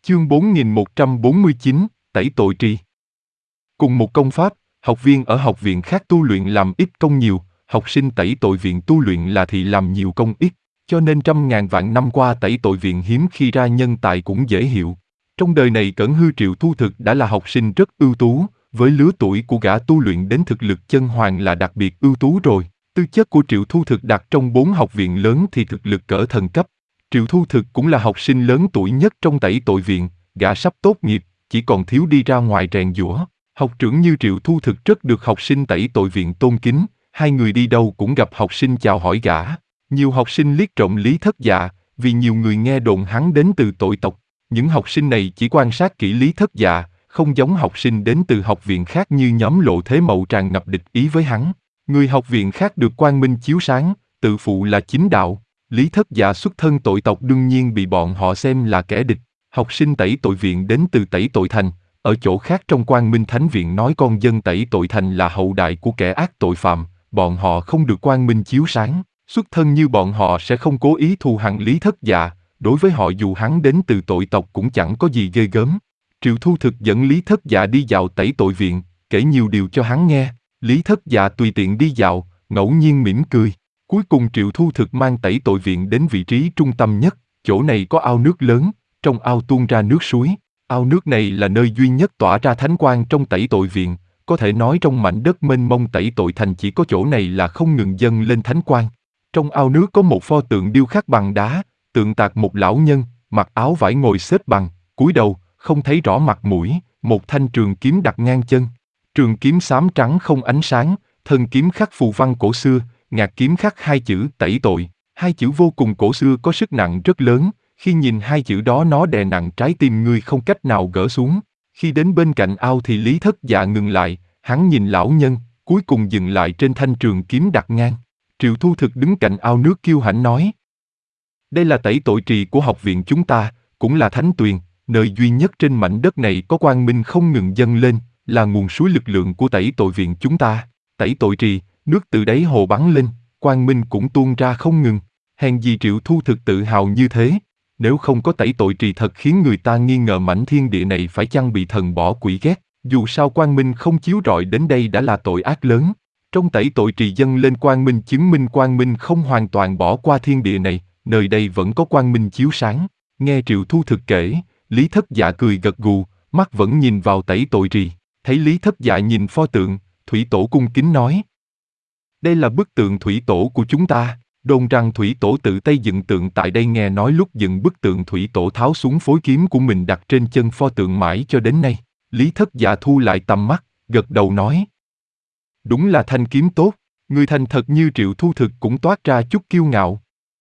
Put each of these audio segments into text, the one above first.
Chương 4149, Tẩy tội trì. Cùng một công pháp, học viên ở học viện khác tu luyện làm ít công nhiều, học sinh tẩy tội viện tu luyện là thì làm nhiều công ít, cho nên trăm ngàn vạn năm qua tẩy tội viện hiếm khi ra nhân tài cũng dễ hiểu. Trong đời này Cẩn Hư Triệu Thu Thực đã là học sinh rất ưu tú, với lứa tuổi của gã tu luyện đến thực lực chân hoàng là đặc biệt ưu tú rồi. Tư chất của Triệu Thu Thực đặt trong 4 học viện lớn thì thực lực cỡ thần cấp. Triệu Thu Thực cũng là học sinh lớn tuổi nhất trong tẩy tội viện, gã sắp tốt nghiệp, chỉ còn thiếu đi ra ngoài rèn giũa. Học trưởng như Triệu Thu Thực rất được học sinh tẩy tội viện tôn kính, hai người đi đâu cũng gặp học sinh chào hỏi gã. Nhiều học sinh liếc trộm Lý Thất Dạ, vì nhiều người nghe đồn hắn đến từ tội tộc. Những học sinh này chỉ quan sát kỹ Lý Thất Dạ, không giống học sinh đến từ học viện khác như nhóm Lộ Thế Mậu tràn ngập địch ý với hắn. Người học viện khác được quang minh chiếu sáng, tự phụ là chính đạo. Lý Thất Dạ xuất thân tội tộc đương nhiên bị bọn họ xem là kẻ địch. Học sinh tẩy tội viện đến từ tẩy tội thành, ở chỗ khác trong Quang Minh Thánh Viện nói con dân tẩy tội thành là hậu đại của kẻ ác tội phạm, bọn họ không được quang minh chiếu sáng, xuất thân như bọn họ sẽ không cố ý thù hằn Lý Thất Dạ, đối với họ dù hắn đến từ tội tộc cũng chẳng có gì ghê gớm. Triệu Thu Thực dẫn Lý Thất Dạ đi dạo tẩy tội viện, kể nhiều điều cho hắn nghe. Lý Thất Dạ tùy tiện đi dạo, ngẫu nhiên mỉm cười. Cuối cùng Triệu Thu Thực mang tẩy tội viện đến vị trí trung tâm nhất, chỗ này có ao nước lớn, trong ao tuôn ra nước suối. Ao nước này là nơi duy nhất tỏa ra thánh quang trong tẩy tội viện, có thể nói trong mảnh đất mênh mông tẩy tội thành chỉ có chỗ này là không ngừng dâng lên thánh quang. Trong ao nước có một pho tượng điêu khắc bằng đá, tượng tạc một lão nhân, mặc áo vải ngồi xếp bằng, cúi đầu, không thấy rõ mặt mũi, một thanh trường kiếm đặt ngang chân. Trường kiếm xám trắng không ánh sáng, thân kiếm khắc phù văn cổ xưa, ngạc kiếm khắc hai chữ tẩy tội. Hai chữ vô cùng cổ xưa có sức nặng rất lớn, khi nhìn hai chữ đó nó đè nặng trái tim ngươi không cách nào gỡ xuống. Khi đến bên cạnh ao thì Lý Thất Dạ ngừng lại, hắn nhìn lão nhân, cuối cùng dừng lại trên thanh trường kiếm đặt ngang. Triệu Thu Thực đứng cạnh ao nước kiêu hãnh nói: đây là tẩy tội trì của học viện chúng ta, cũng là thánh tuyền, nơi duy nhất trên mảnh đất này có quang minh không ngừng dâng lên, là nguồn suối lực lượng của tẩy tội viện chúng ta. Tẩy tội trì, nước từ đáy hồ bắn lên, quang minh cũng tuôn ra không ngừng. Hèn gì Triệu Thu Thực tự hào như thế. Nếu không có tẩy tội trì thật khiến người ta nghi ngờ mảnh thiên địa này phải chăng bị thần bỏ quỷ ghét. Dù sao quang minh không chiếu rọi đến đây đã là tội ác lớn. Trong tẩy tội trì dâng lên quang minh chứng minh quang minh không hoàn toàn bỏ qua thiên địa này, nơi đây vẫn có quang minh chiếu sáng. Nghe Triệu Thu Thực kể, Lý Thất Dạ cười gật gù, mắt vẫn nhìn vào tẩy tội trì. Thấy Lý Thất Dạ nhìn pho tượng, Thủy Tổ cung kính nói: đây là bức tượng Thủy Tổ của chúng ta. Đồn rằng Thủy Tổ tự tay dựng tượng tại đây, nghe nói lúc dựng bức tượng Thủy Tổ tháo xuống phối kiếm của mình đặt trên chân pho tượng mãi cho đến nay. Lý Thất Dạ thu lại tầm mắt, gật đầu nói: đúng là thanh kiếm tốt, người thành thật như Triệu Thu Thực cũng toát ra chút kiêu ngạo.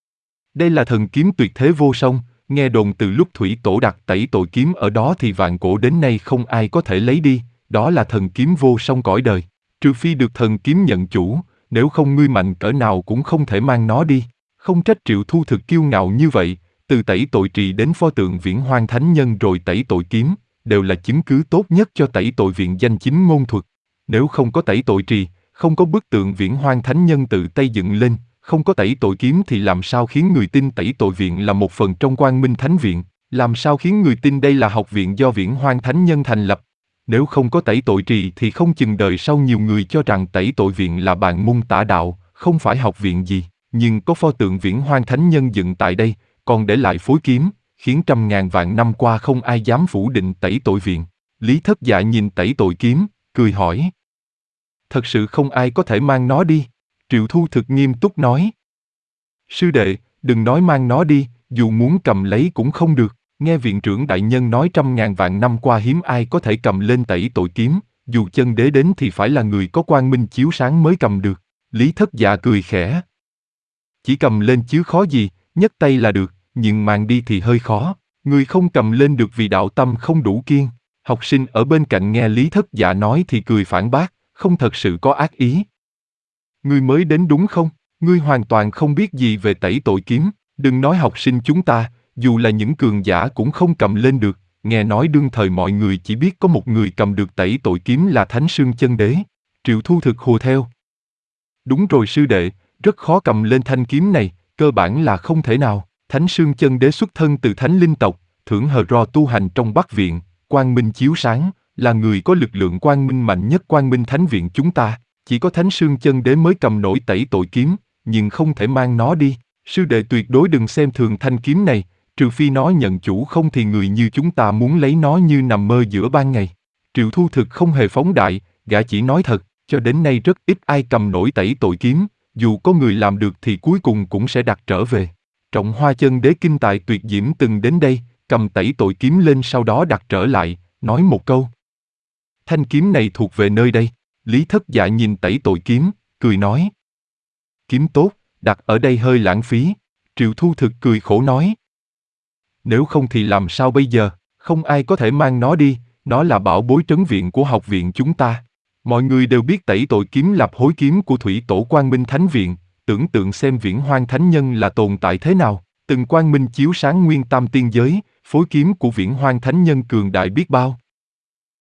Đây là thần kiếm tuyệt thế vô song, nghe đồn từ lúc Thủy Tổ đặt tẩy tội kiếm ở đó thì vạn cổ đến nay không ai có thể lấy đi, đó là thần kiếm vô song cõi đời. Trừ phi được thần kiếm nhận chủ, nếu không ngươi mạnh cỡ nào cũng không thể mang nó đi. Không trách Triệu Thu Thực kiêu ngạo như vậy, từ tẩy tội trì đến pho tượng Viễn Hoang Thánh Nhân rồi tẩy tội kiếm, đều là chứng cứ tốt nhất cho tẩy tội viện danh chính ngôn thuận. Nếu không có tẩy tội trì, không có bức tượng Viễn Hoang Thánh Nhân tự tay dựng lên, không có tẩy tội kiếm thì làm sao khiến người tin tẩy tội viện là một phần trong Quang Minh Thánh Viện, làm sao khiến người tin đây là học viện do Viễn Hoang Thánh Nhân thành lập. Nếu không có tẩy tội trì thì không chừng đời sau nhiều người cho rằng tẩy tội viện là bàn môn tả đạo, không phải học viện gì. Nhưng có pho tượng Viễn Hoang Thánh Nhân dựng tại đây, còn để lại phối kiếm, khiến trăm ngàn vạn năm qua không ai dám phủ định tẩy tội viện. Lý Thất Dạ nhìn tẩy tội kiếm, cười hỏi: thật sự không ai có thể mang nó đi? Triệu Thu Thực nghiêm túc nói: sư đệ, đừng nói mang nó đi, dù muốn cầm lấy cũng không được. Nghe viện trưởng đại nhân nói trăm ngàn vạn năm qua hiếm ai có thể cầm lên tẩy tội kiếm, dù chân đế đến thì phải là người có quang minh chiếu sáng mới cầm được. Lý Thất Dạ cười khẽ: chỉ cầm lên chứ khó gì, nhấc tay là được, nhưng mang đi thì hơi khó. Người không cầm lên được vì đạo tâm không đủ kiên. Học sinh ở bên cạnh nghe Lý Thất Dạ nói thì cười phản bác, không thật sự có ác ý. Ngươi mới đến đúng không? Ngươi hoàn toàn không biết gì về tẩy tội kiếm. Đừng nói học sinh chúng ta, dù là những cường giả cũng không cầm lên được. Nghe nói đương thời mọi người chỉ biết có một người cầm được tẩy tội kiếm là Thánh Sương Chân Đế. Triệu Thu Thực hùa theo: đúng rồi sư đệ, rất khó cầm lên thanh kiếm này, cơ bản là không thể nào. Thánh Sương Chân Đế xuất thân từ Thánh Linh tộc, Thưởng Hờ Ro tu hành trong Bắc Viện, Quang Minh chiếu sáng, là người có lực lượng quang minh mạnh nhất Quang Minh Thánh Viện chúng ta. Chỉ có Thánh Sương Chân Đế mới cầm nổi tẩy tội kiếm, nhưng không thể mang nó đi. Sư đệ tuyệt đối đừng xem thường thanh kiếm này, trừ phi nó nhận chủ, không thì người như chúng ta muốn lấy nó như nằm mơ giữa ban ngày. Triệu Thu Thực không hề phóng đại, gã chỉ nói thật, cho đến nay rất ít ai cầm nổi tẩy tội kiếm, dù có người làm được thì cuối cùng cũng sẽ đặt trở về. Trọng Hoa Chân Đế kinh tài tuyệt diễm từng đến đây, cầm tẩy tội kiếm lên sau đó đặt trở lại, nói một câu. Thanh kiếm này thuộc về nơi đây. Lý Thất Dạ nhìn tẩy tội kiếm, cười nói. Kiếm tốt, đặt ở đây hơi lãng phí. Triệu Thu Thực cười khổ nói. Nếu không thì làm sao bây giờ, không ai có thể mang nó đi, nó là bảo bối trấn viện của học viện chúng ta. Mọi người đều biết tẩy tội kiếm là hối kiếm của Thủy Tổ Quang Minh Thánh Viện, tưởng tượng xem Viễn Hoang Thánh Nhân là tồn tại thế nào, từng quang minh chiếu sáng nguyên tam tiên giới, phối kiếm của Viễn Hoang Thánh Nhân cường đại biết bao.